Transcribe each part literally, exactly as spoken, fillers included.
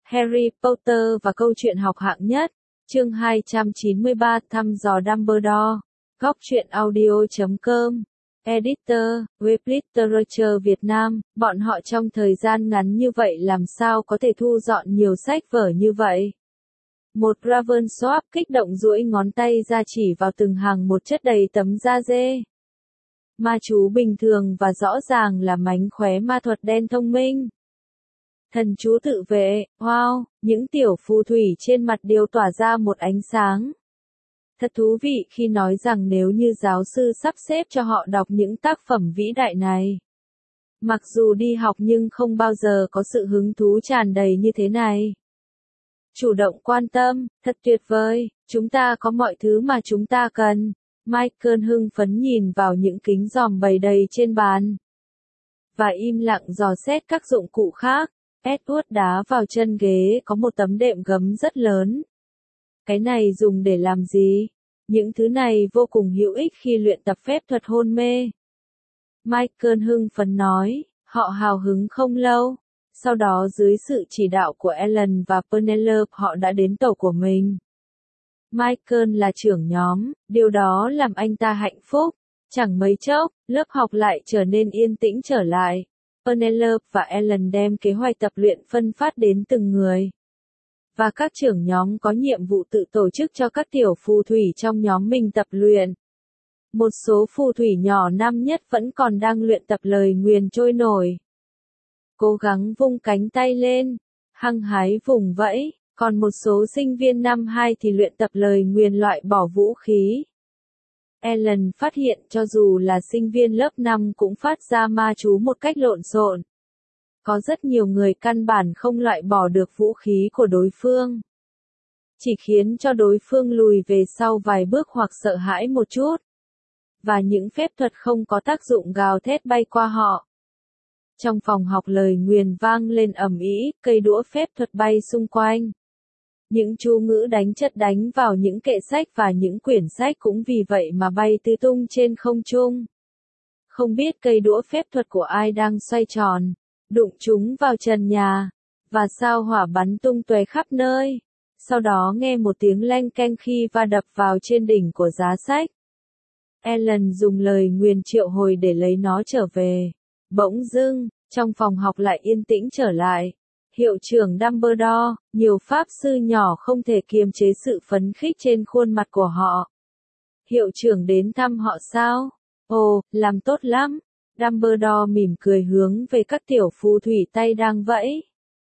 Harry Potter và câu chuyện học hạng nhất, chương hai trăm chín mươi ba thăm dò Dumbledore, góc truyện audio chấm com, editor, web literature Việt Nam, bọn họ trong thời gian ngắn như vậy làm sao có thể thu dọn nhiều sách vở như vậy? Một Ravensworth kích động duỗi ngón tay ra chỉ vào từng hàng một chất đầy tấm da dê. Ma chú bình thường và rõ ràng là mánh khóe ma thuật đen thông minh. Thần chú tự vệ, wow, những tiểu phù thủy trên mặt đều tỏa ra một ánh sáng. Thật thú vị khi nói rằng nếu như giáo sư sắp xếp cho họ đọc những tác phẩm vĩ đại này. Mặc dù đi học nhưng không bao giờ có sự hứng thú tràn đầy như thế này. Chủ động quan tâm, thật tuyệt vời, chúng ta có mọi thứ mà chúng ta cần. Michael hưng phấn nhìn vào những kính dòm bày đầy trên bàn. Và im lặng dò xét các dụng cụ khác. Edward đá vào chân ghế có một tấm đệm gấm rất lớn. Cái này dùng để làm gì? Những thứ này vô cùng hữu ích khi luyện tập phép thuật hôn mê. Michael hưng phấn nói, họ hào hứng không lâu. Sau đó dưới sự chỉ đạo của Ellen và Penelope họ đã đến tổ của mình. Michael là trưởng nhóm, điều đó làm anh ta hạnh phúc. Chẳng mấy chốc, lớp học lại trở nên yên tĩnh trở lại. Penelope và Ellen đem kế hoạch tập luyện phân phát đến từng người. Và các trưởng nhóm có nhiệm vụ tự tổ chức cho các tiểu phù thủy trong nhóm mình tập luyện. Một số phù thủy nhỏ năm nhất vẫn còn đang luyện tập lời nguyền trôi nổi. Cố gắng vung cánh tay lên, hăng hái vùng vẫy, còn một số sinh viên năm hai thì luyện tập lời nguyền loại bỏ vũ khí. Ellen phát hiện cho dù là sinh viên lớp năm cũng phát ra ma chú một cách lộn xộn. Có rất nhiều người căn bản không loại bỏ được vũ khí của đối phương. Chỉ khiến cho đối phương lùi về sau vài bước hoặc sợ hãi một chút. Và những phép thuật không có tác dụng gào thét bay qua họ. Trong phòng học lời nguyền vang lên ầm ĩ, cây đũa phép thuật bay xung quanh. Những chú ngữ đánh chất đánh vào những kệ sách và những quyển sách cũng vì vậy mà bay tứ tung trên không trung. Không biết cây đũa phép thuật của ai đang xoay tròn, đụng chúng vào trần nhà, và sao hỏa bắn tung tóe khắp nơi. Sau đó nghe một tiếng leng keng khi va đập vào trên đỉnh của giá sách. Ellen dùng lời nguyền triệu hồi để lấy nó trở về. Bỗng dưng, trong phòng học lại yên tĩnh trở lại. Hiệu trưởng Dumbledore, nhiều pháp sư nhỏ không thể kiềm chế sự phấn khích trên khuôn mặt của họ. Hiệu trưởng đến thăm họ sao? Ồ, làm tốt lắm. Dumbledore mỉm cười hướng về các tiểu phù thủy tay đang vẫy.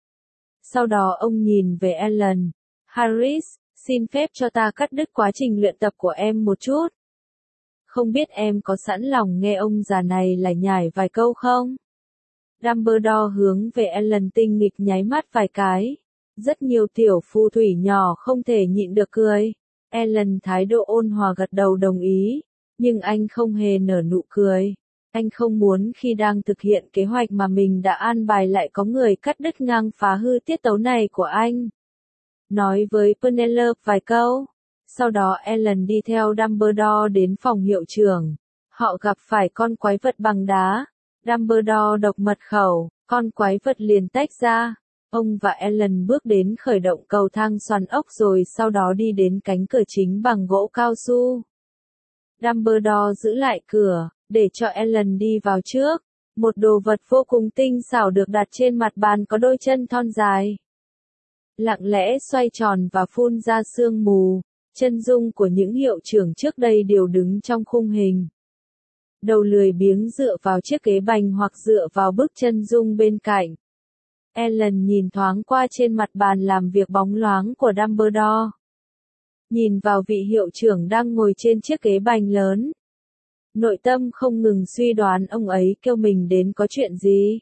Sau đó ông nhìn về Ellen. Harris, xin phép cho ta cắt đứt quá trình luyện tập của em một chút. Không biết em có sẵn lòng nghe ông già này lải nhải vài câu không? Dumbledore hướng về Ellen tinh nghịch nháy mắt vài cái. Rất nhiều tiểu phù thủy nhỏ không thể nhịn được cười. Ellen thái độ ôn hòa gật đầu đồng ý. Nhưng anh không hề nở nụ cười. Anh không muốn khi đang thực hiện kế hoạch mà mình đã an bài lại có người cắt đứt ngang phá hư tiết tấu này của anh. Nói với Penelope vài câu. Sau đó Ellen đi theo Dumbledore đến phòng hiệu trưởng. Họ gặp phải con quái vật bằng đá. Dumbledore đọc mật khẩu, con quái vật liền tách ra. Ông và Ellen bước đến khởi động cầu thang xoắn ốc rồi sau đó đi đến cánh cửa chính bằng gỗ cao su. Dumbledore giữ lại cửa, để cho Ellen đi vào trước. Một đồ vật vô cùng tinh xảo được đặt trên mặt bàn có đôi chân thon dài. Lặng lẽ xoay tròn và phun ra sương mù. Chân dung của những hiệu trưởng trước đây đều đứng trong khung hình. Đầu lười biếng dựa vào chiếc ghế bành hoặc dựa vào bức chân dung bên cạnh. Ellen nhìn thoáng qua trên mặt bàn làm việc bóng loáng của Dumbledore. Nhìn vào vị hiệu trưởng đang ngồi trên chiếc ghế bành lớn. Nội tâm không ngừng suy đoán ông ấy kêu mình đến có chuyện gì.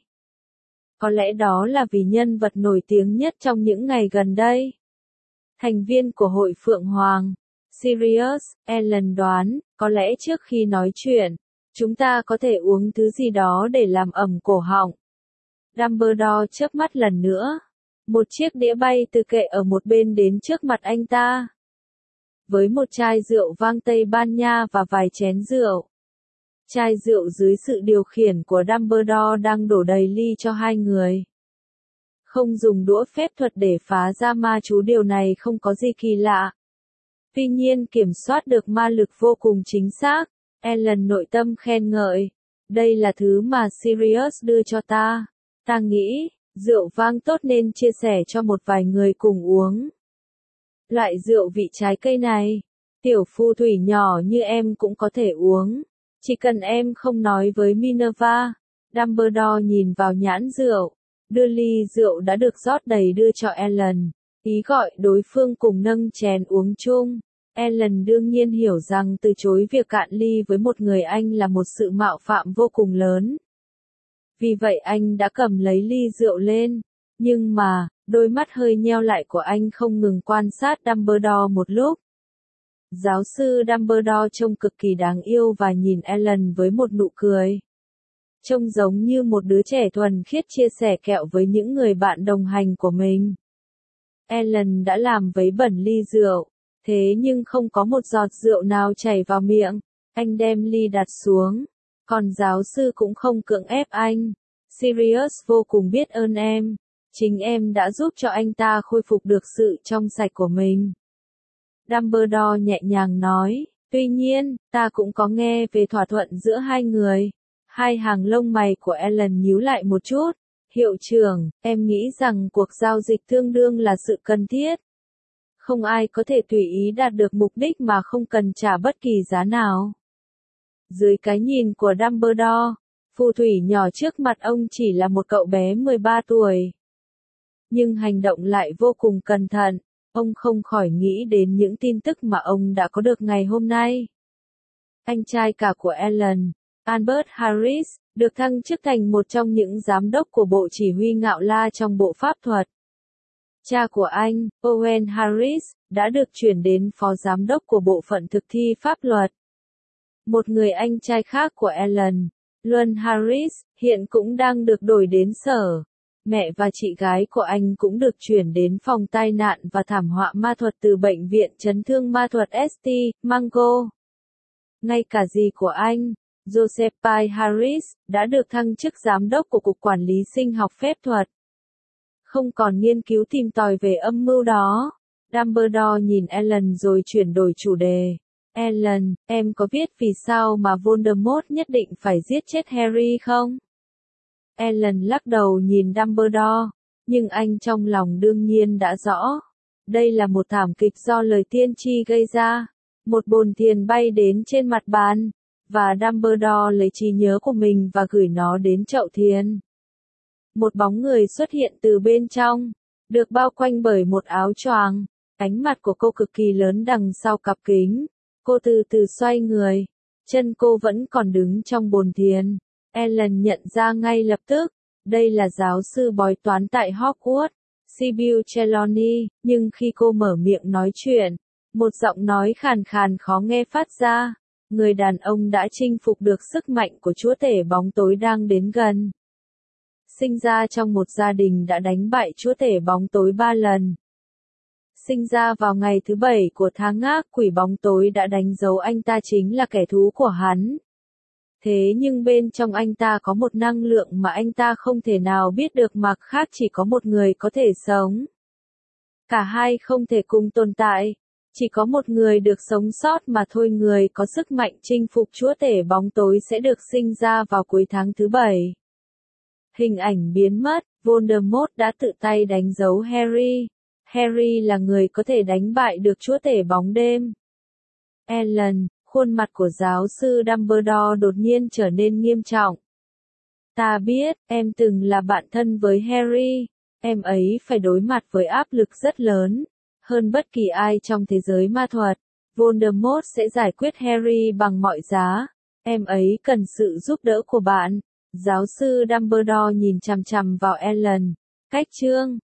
Có lẽ đó là vì nhân vật nổi tiếng nhất trong những ngày gần đây. Thành viên của hội Phượng Hoàng. Sirius, Ellen đoán, có lẽ trước khi nói chuyện, chúng ta có thể uống thứ gì đó để làm ẩm cổ họng. Dumbledore chớp mắt lần nữa. Một chiếc đĩa bay từ kệ ở một bên đến trước mặt anh ta. Với một chai rượu vang Tây Ban Nha và vài chén rượu. Chai rượu dưới sự điều khiển của Dumbledore đang đổ đầy ly cho hai người. Không dùng đũa phép thuật để phá ra ma chú, điều này không có gì kỳ lạ. Tuy nhiên kiểm soát được ma lực vô cùng chính xác. Ellen nội tâm khen ngợi. Đây là thứ mà Sirius đưa cho ta. Ta nghĩ, rượu vang tốt nên chia sẻ cho một vài người cùng uống. Loại rượu vị trái cây này, tiểu phù thủy nhỏ như em cũng có thể uống. Chỉ cần em không nói với Minerva. Dumbledore nhìn vào nhãn rượu, đưa ly rượu đã được rót đầy đưa cho Ellen, ý gọi đối phương cùng nâng chén uống chung. Ellen đương nhiên hiểu rằng từ chối việc cạn ly với một người anh là một sự mạo phạm vô cùng lớn. Vì vậy anh đã cầm lấy ly rượu lên, nhưng mà, đôi mắt hơi nheo lại của anh không ngừng quan sát Dumbledore một lúc. Giáo sư Dumbledore trông cực kỳ đáng yêu và nhìn Ellen với một nụ cười. Trông giống như một đứa trẻ thuần khiết chia sẻ kẹo với những người bạn đồng hành của mình. Ellen đã làm vấy bẩn ly rượu, thế nhưng không có một giọt rượu nào chảy vào miệng. Anh đem ly đặt xuống, còn giáo sư cũng không cưỡng ép anh. Sirius vô cùng biết ơn em. Chính em đã giúp cho anh ta khôi phục được sự trong sạch của mình. Dumbledore nhẹ nhàng nói, tuy nhiên, ta cũng có nghe về thỏa thuận giữa hai người. Hai hàng lông mày của Ellen nhíu lại một chút. Hiệu trưởng, em nghĩ rằng cuộc giao dịch tương đương là sự cần thiết. Không ai có thể tùy ý đạt được mục đích mà không cần trả bất kỳ giá nào. Dưới cái nhìn của Dumbledore, phù thủy nhỏ trước mặt ông chỉ là một cậu bé mười ba tuổi. Nhưng hành động lại vô cùng cẩn thận, ông không khỏi nghĩ đến những tin tức mà ông đã có được ngày hôm nay. Anh trai cả của Ellen, Albert Harris, được thăng chức thành một trong những giám đốc của Bộ Chỉ huy Ngạo La trong Bộ Pháp thuật. Cha của anh, Owen Harris, đã được chuyển đến phó giám đốc của Bộ phận thực thi pháp luật. Một người anh trai khác của Ellen, Luân Harris, hiện cũng đang được đổi đến sở. Mẹ và chị gái của anh cũng được chuyển đến phòng tai nạn và thảm họa ma thuật từ Bệnh viện Chấn thương Ma thuật ét tê, Mango. Ngay cả dì của anh, Josephine Harris, đã được thăng chức giám đốc của Cục Quản lý Sinh học Phép thuật. Không còn nghiên cứu tìm tòi về âm mưu đó. Dumbledore nhìn Ellen rồi chuyển đổi chủ đề. Ellen, em có biết vì sao mà Voldemort nhất định phải giết chết Harry không? Ellen lắc đầu nhìn Dumbledore, nhưng anh trong lòng đương nhiên đã rõ. Đây là một thảm kịch do lời tiên tri gây ra. Một bồn tiền bay đến trên mặt bàn, và Dumbledore lấy trí nhớ của mình và gửi nó đến chậu thiền. Một bóng người xuất hiện từ bên trong, được bao quanh bởi một áo choàng. Ánh mặt của cô cực kỳ lớn đằng sau cặp kính. Cô từ từ xoay người, chân cô vẫn còn đứng trong bồn thiền. Ellen nhận ra ngay lập tức, đây là giáo sư bói toán tại Hogwarts, Sybil Trelawney, nhưng khi cô mở miệng nói chuyện, một giọng nói khàn khàn khó nghe phát ra. Người đàn ông đã chinh phục được sức mạnh của chúa tể bóng tối đang đến gần. Sinh ra trong một gia đình đã đánh bại chúa tể bóng tối ba lần. Sinh ra vào ngày thứ bảy của tháng ác quỷ bóng tối đã đánh dấu anh ta chính là kẻ thú của hắn. Thế nhưng bên trong anh ta có một năng lượng mà anh ta không thể nào biết được, mặc khác chỉ có một người có thể sống. Cả hai không thể cùng tồn tại. Chỉ có một người được sống sót mà thôi. Người có sức mạnh chinh phục chúa tể bóng tối sẽ được sinh ra vào cuối tháng thứ bảy. Hình ảnh biến mất, Voldemort đã tự tay đánh dấu Harry. Harry là người có thể đánh bại được chúa tể bóng đêm. Ellen, khuôn mặt của giáo sư Dumbledore đột nhiên trở nên nghiêm trọng. Ta biết, em từng là bạn thân với Harry. Em ấy phải đối mặt với áp lực rất lớn. Hơn bất kỳ ai trong thế giới ma thuật, Voldemort sẽ giải quyết Harry bằng mọi giá. Em ấy cần sự giúp đỡ của bạn. Giáo sư Dumbledore nhìn chằm chằm vào Ellen. Cách chương